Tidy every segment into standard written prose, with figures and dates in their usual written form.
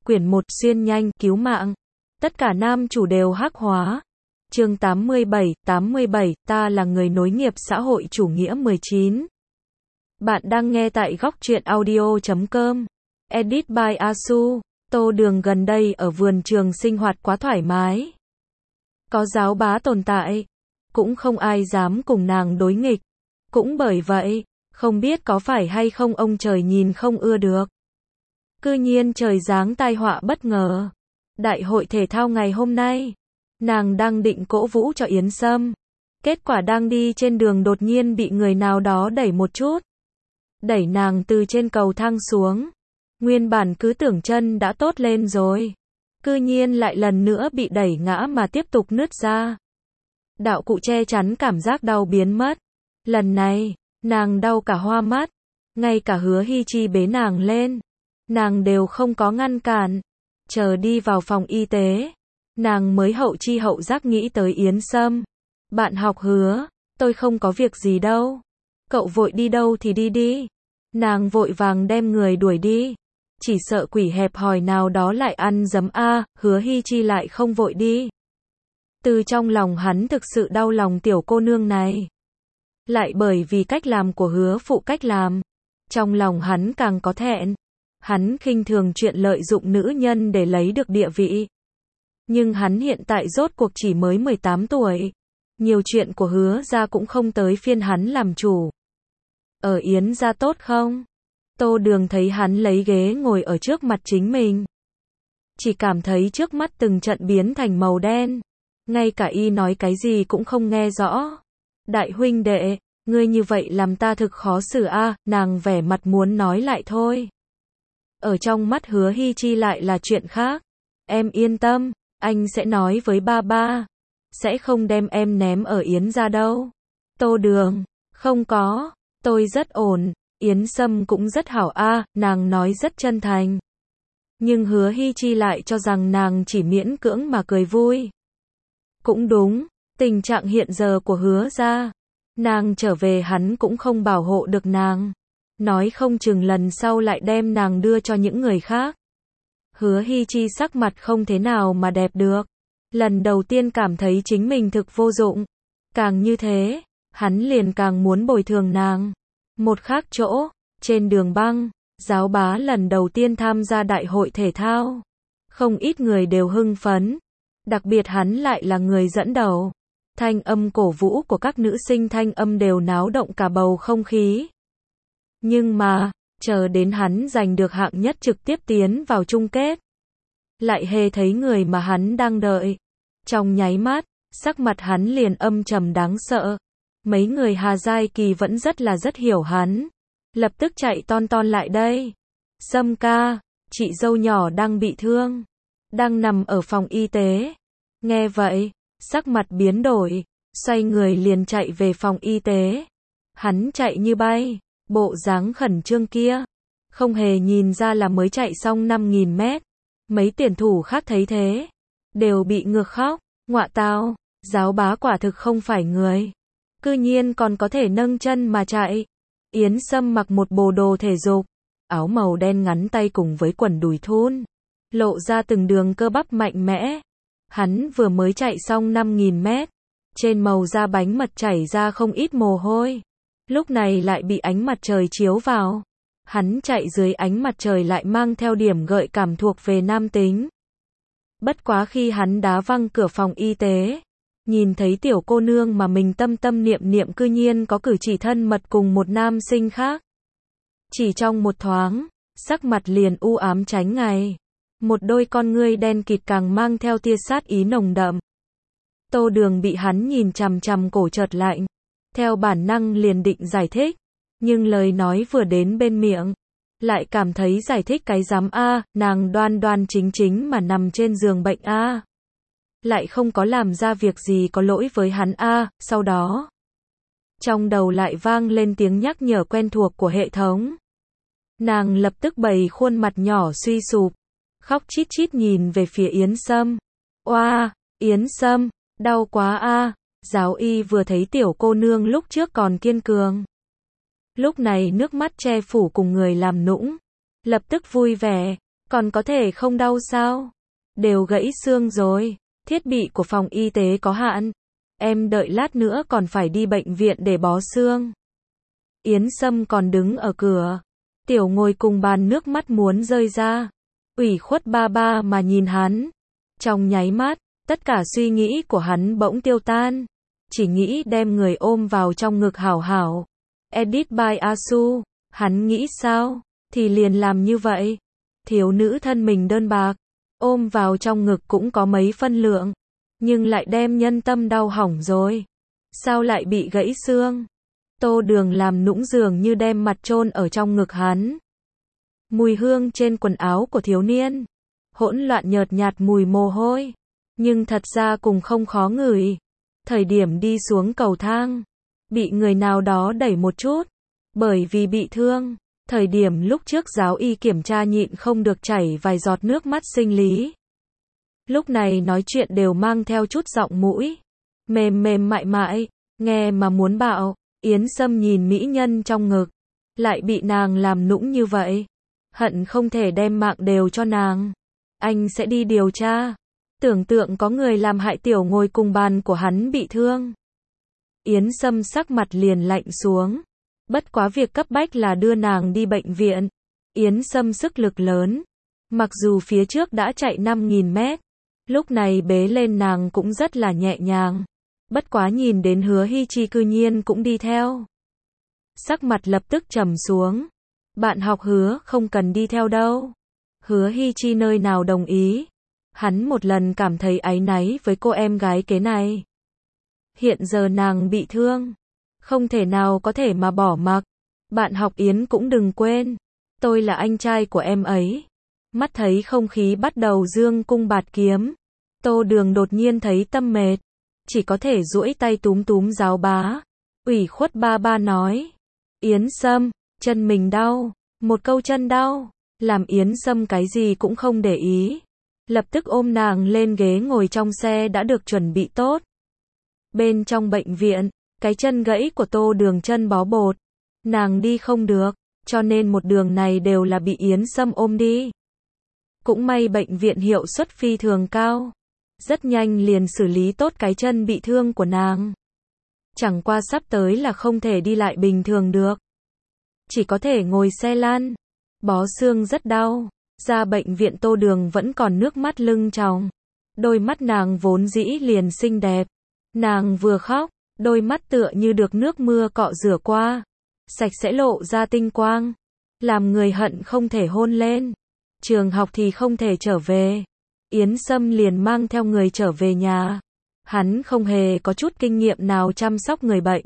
Quyển 1 xuyên nhanh, cứu mạng. Tất cả nam chủ đều hắc hóa. Chương 87, ta là người nối nghiệp xã hội chủ nghĩa 19. Bạn đang nghe tại góc truyện audio.com. Edit by Asu. Tô Đường gần đây ở vườn trường sinh hoạt quá thoải mái. Có giáo bá tồn tại, cũng không ai dám cùng nàng đối nghịch. Cũng bởi vậy, không biết có phải hay không ông trời nhìn không ưa được. Cư nhiên trời giáng tai họa bất ngờ. Đại hội thể thao ngày hôm nay, nàng đang định cổ vũ cho Yến Sâm. Kết quả đang đi trên đường đột nhiên bị người nào đó đẩy một chút. Đẩy nàng từ trên cầu thang xuống. Nguyên bản cứ tưởng chân đã tốt lên rồi. Cư nhiên lại lần nữa bị đẩy ngã mà tiếp tục nứt ra. Đạo cụ che chắn cảm giác đau biến mất. Lần này, nàng đau cả hoa mắt. Ngay cả Hứa Hi Chi bế nàng lên, nàng đều không có ngăn cản. Chờ đi vào phòng y tế, nàng mới hậu chi hậu giác nghĩ tới Yến Sâm. Bạn học Hứa, tôi không có việc gì đâu. Cậu vội đi đâu thì đi đi. Nàng vội vàng đem người đuổi đi. Chỉ sợ quỷ hẹp hòi nào đó lại ăn giấm a. Hứa Hi Chi lại không vội đi. Từ trong lòng hắn thực sự đau lòng tiểu cô nương này. Lại bởi vì cách làm của Hứa phụ cách làm, trong lòng hắn càng có thẹn. Hắn khinh thường chuyện lợi dụng nữ nhân để lấy được địa vị. Nhưng hắn hiện tại rốt cuộc chỉ mới 18 tuổi. Nhiều chuyện của Hứa gia cũng không tới phiên hắn làm chủ. Ở Yến gia tốt không? Tô Đường thấy hắn lấy ghế ngồi ở trước mặt chính mình. Chỉ cảm thấy trước mắt từng trận biến thành màu đen. Ngay cả y nói cái gì cũng không nghe rõ. Đại huynh đệ, ngươi như vậy làm ta thực khó xử a. Nàng vẻ mặt muốn nói lại thôi. Ở trong mắt Hứa Hi Chi lại là chuyện khác. Em yên tâm, anh sẽ nói với ba ba. Sẽ không đem em ném ở Yến gia đâu. Tô Đường, không có, tôi rất ổn. Yến Sâm cũng rất hảo a. Nàng nói rất chân thành. Nhưng Hứa Hi Chi lại cho rằng nàng chỉ miễn cưỡng mà cười vui. Cũng đúng, tình trạng hiện giờ của Hứa gia, nàng trở về hắn cũng không bảo hộ được nàng. Nói không chừng lần sau lại đem nàng đưa cho những người khác. Hứa Hi Chi sắc mặt không thế nào mà đẹp được. Lần đầu tiên cảm thấy chính mình thực vô dụng. Càng như thế, hắn liền càng muốn bồi thường nàng. Một khác chỗ, trên đường băng, giáo bá lần đầu tiên tham gia đại hội thể thao. Không ít người đều hưng phấn. Đặc biệt hắn lại là người dẫn đầu. Thanh âm cổ vũ của các nữ sinh thanh âm đều náo động cả bầu không khí. Nhưng mà, chờ đến hắn giành được hạng nhất trực tiếp tiến vào chung kết. Lại hề thấy người mà hắn đang đợi. Trong nháy mắt, sắc mặt hắn liền âm trầm đáng sợ. Mấy người Hà Giai Kỳ vẫn rất hiểu hắn. Lập tức chạy ton lại đây. Sâm ca, chị dâu nhỏ đang bị thương. Đang nằm ở phòng y tế. Nghe vậy, sắc mặt biến đổi. Xoay người liền chạy về phòng y tế. Hắn chạy như bay. Bộ dáng khẩn trương kia, không hề nhìn ra là mới chạy xong 5.000 mét. Mấy tuyển thủ khác thấy thế, đều bị ngược khóc. Ngọa tao, giáo bá quả thực không phải người. Cư nhiên còn có thể nâng chân mà chạy. Yến Sâm mặc một bộ đồ thể dục, áo màu đen ngắn tay cùng với quần đùi thun, lộ ra từng đường cơ bắp mạnh mẽ. Hắn vừa mới chạy xong 5.000 mét, trên màu da bánh mật chảy ra không ít mồ hôi. Lúc này lại bị ánh mặt trời chiếu vào. Hắn chạy dưới ánh mặt trời lại mang theo điểm gợi cảm thuộc về nam tính. Bất quá khi hắn đá văng cửa phòng y tế, nhìn thấy tiểu cô nương mà mình tâm niệm cư nhiên có cử chỉ thân mật cùng một nam sinh khác. Chỉ trong một thoáng, sắc mặt liền u ám tránh ngày. Một đôi con ngươi đen kịt càng mang theo tia sát ý nồng đậm. Tô Đường bị hắn nhìn chằm chằm cổ chợt lạnh. Theo bản năng liền định giải thích, nhưng lời nói vừa đến bên miệng, lại cảm thấy giải thích cái dám a. Nàng đoan chính mà nằm trên giường bệnh a. Lại không có làm ra việc gì có lỗi với hắn a. Sau đó, trong đầu lại vang lên tiếng nhắc nhở quen thuộc của hệ thống. Nàng lập tức bày khuôn mặt nhỏ suy sụp, khóc chít chít nhìn về phía Yến Sâm. Oa, Yến Sâm, đau quá a. Giáo y vừa thấy tiểu cô nương lúc trước còn kiên cường. Lúc này nước mắt che phủ cùng người làm nũng. Lập tức vui vẻ, Còn có thể không đau sao? Đều gãy xương rồi. Thiết bị của phòng y tế có hạn. Em đợi lát nữa còn phải đi bệnh viện để bó xương. Yến Sâm còn đứng ở cửa. Tiểu ngồi cùng bàn nước mắt muốn rơi ra. Ủy khuất ba ba mà nhìn hắn. Trong nháy mắt, tất cả suy nghĩ của hắn bỗng tiêu tan. Chỉ nghĩ đem người ôm vào trong ngực hảo hảo. Edit by Asu. Hắn nghĩ sao? Thì liền làm như vậy. Thiếu nữ thân mình đơn bạc. Ôm vào trong ngực cũng có mấy phân lượng. Nhưng lại đem nhân tâm đau hỏng rồi. Sao lại bị gãy xương? Tô Đường làm nũng dường như đem mặt chôn ở trong ngực hắn. Mùi hương trên quần áo của thiếu niên. Hỗn loạn nhợt nhạt mùi mồ hôi. Nhưng thật ra cùng không khó ngửi. Thời điểm đi xuống cầu thang. Bị người nào đó đẩy một chút. Bởi vì bị thương. Thời điểm lúc trước giáo y kiểm tra nhịn không được chảy vài giọt nước mắt sinh lý. Lúc này nói chuyện đều mang theo chút giọng mũi. Mềm mềm mại mại. Nghe mà muốn bạo. Yến Sâm nhìn mỹ nhân trong ngực. Lại bị nàng làm nũng như vậy. Hận không thể đem mạng đều cho nàng. Anh sẽ đi điều tra. Tưởng tượng có người làm hại tiểu ngồi cùng bàn của hắn bị thương. Yến Sâm sắc mặt liền lạnh xuống. Bất quá việc cấp bách là đưa nàng đi bệnh viện. Yến Sâm sức lực lớn. Mặc dù phía trước đã chạy 5.000 mét. Lúc này bế lên nàng cũng rất là nhẹ nhàng. Bất quá nhìn đến Hứa Hi Chi cư nhiên cũng đi theo. Sắc mặt lập tức trầm xuống. Bạn học Hứa không cần đi theo đâu. Hứa Hi Chi nơi nào đồng ý. Hắn một lần cảm thấy áy náy với cô em gái kế này. Hiện giờ nàng bị thương. Không thể nào có thể mà bỏ mặc. Bạn học Yến cũng đừng quên. Tôi là anh trai của em ấy. Mắt thấy không khí bắt đầu dương cung bạt kiếm. Tô Đường đột nhiên thấy tâm mệt. Chỉ có thể duỗi tay túm túm giáo bá. Ủy khuất ba ba nói. Yến Sâm, chân mình đau. Một câu chân đau. Làm Yến Sâm cái gì cũng không để ý. Lập tức ôm nàng lên ghế ngồi trong xe đã được chuẩn bị tốt. Bên trong bệnh viện, cái chân gãy của Tô Đường chân bó bột. Nàng đi không được, cho nên một đường này đều là bị Yến Sâm ôm đi. Cũng may bệnh viện hiệu suất phi thường cao. Rất nhanh liền xử lý tốt cái chân bị thương của nàng. Chẳng qua sắp tới là không thể đi lại bình thường được. Chỉ có thể ngồi xe lăn. Bó xương rất đau. Ra bệnh viện Tô Đường vẫn còn nước mắt lưng tròng. Đôi mắt nàng vốn dĩ liền xinh đẹp. Nàng vừa khóc, đôi mắt tựa như được nước mưa cọ rửa qua. Sạch sẽ lộ ra tinh quang. Làm người hận không thể hôn lên. Trường học thì không thể trở về. Yến Sâm liền mang theo người trở về nhà. Hắn không hề có chút kinh nghiệm nào chăm sóc người bệnh.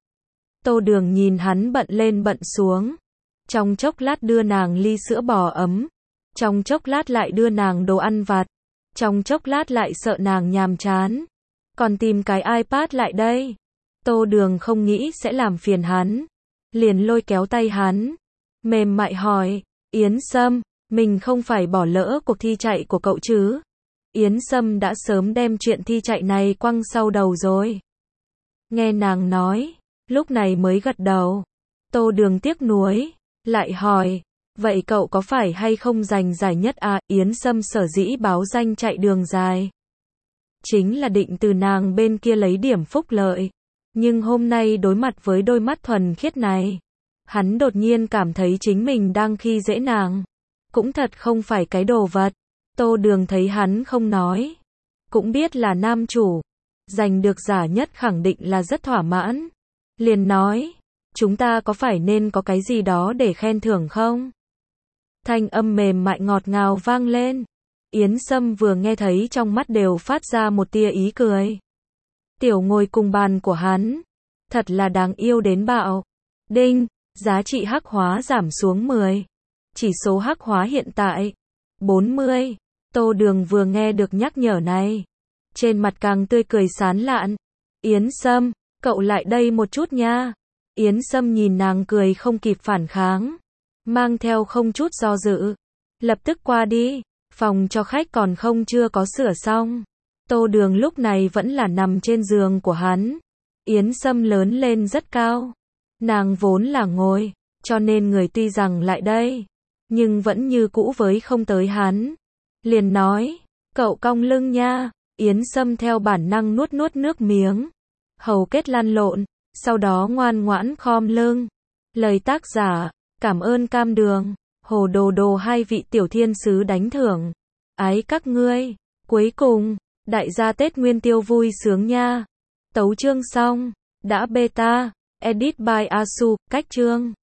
Tô Đường nhìn hắn bận lên bận xuống. Trong chốc lát đưa nàng ly sữa bò ấm. Trong chốc lát lại đưa nàng đồ ăn vặt. Trong chốc lát lại sợ nàng nhàm chán. Còn tìm cái iPad lại đây. Tô Đường không nghĩ sẽ làm phiền hắn. Liền lôi kéo tay hắn. Mềm mại hỏi. Yến Sâm, mình không phải bỏ lỡ cuộc thi chạy của cậu chứ? Yến Sâm đã sớm đem chuyện thi chạy này quăng sau đầu rồi. Nghe nàng nói. Lúc này mới gật đầu. Tô Đường tiếc nuối. Lại hỏi. Vậy cậu có phải hay không giành giải nhất à? Yến Sâm sở dĩ báo danh chạy đường dài. Chính là định từ nàng bên kia lấy điểm phúc lợi. Nhưng hôm nay đối mặt với đôi mắt thuần khiết này. Hắn đột nhiên cảm thấy chính mình đang khi dễ nàng. Cũng thật không phải cái đồ vật. Tô Đường thấy hắn không nói. Cũng biết là nam chủ. Giành được giải nhất khẳng định là rất thỏa mãn. Liền nói. Chúng ta có phải nên có cái gì đó để khen thưởng không? Thanh âm mềm mại ngọt ngào vang lên. Yến Sâm vừa nghe thấy trong mắt đều phát ra một tia ý cười. Tiểu ngồi cùng bàn của hắn. Thật là đáng yêu đến bạo. Đinh, giá trị hắc hóa giảm xuống 10. Chỉ số hắc hóa hiện tại 40. Tô Đường vừa nghe được nhắc nhở này. Trên mặt càng tươi cười sán lạn. Yến Sâm, cậu lại đây một chút nha. Yến Sâm nhìn nàng cười không kịp phản kháng. Mang theo không chút do dự. Lập tức qua đi. Phòng cho khách còn không chưa có sửa xong. Tô Đường lúc này vẫn là nằm trên giường của hắn. Yến Sâm lớn lên rất cao. Nàng vốn là ngồi. Cho nên người tuy rằng lại đây. nhưng vẫn như cũ với không tới hắn. Liền nói, cậu cong lưng nha. Yến Sâm theo bản năng nuốt nuốt nước miếng. Hầu kết lăn lộn, sau đó ngoan ngoãn khom lưng. Lời tác giả, cảm ơn cam đường, Hồ Đồ Đồ hai vị tiểu thiên sứ đánh thưởng. Ái các ngươi. Cuối cùng, đại gia Tết Nguyên Tiêu vui sướng nha. Tấu chương xong. Đã beta. Edit by Asu. Cách chương.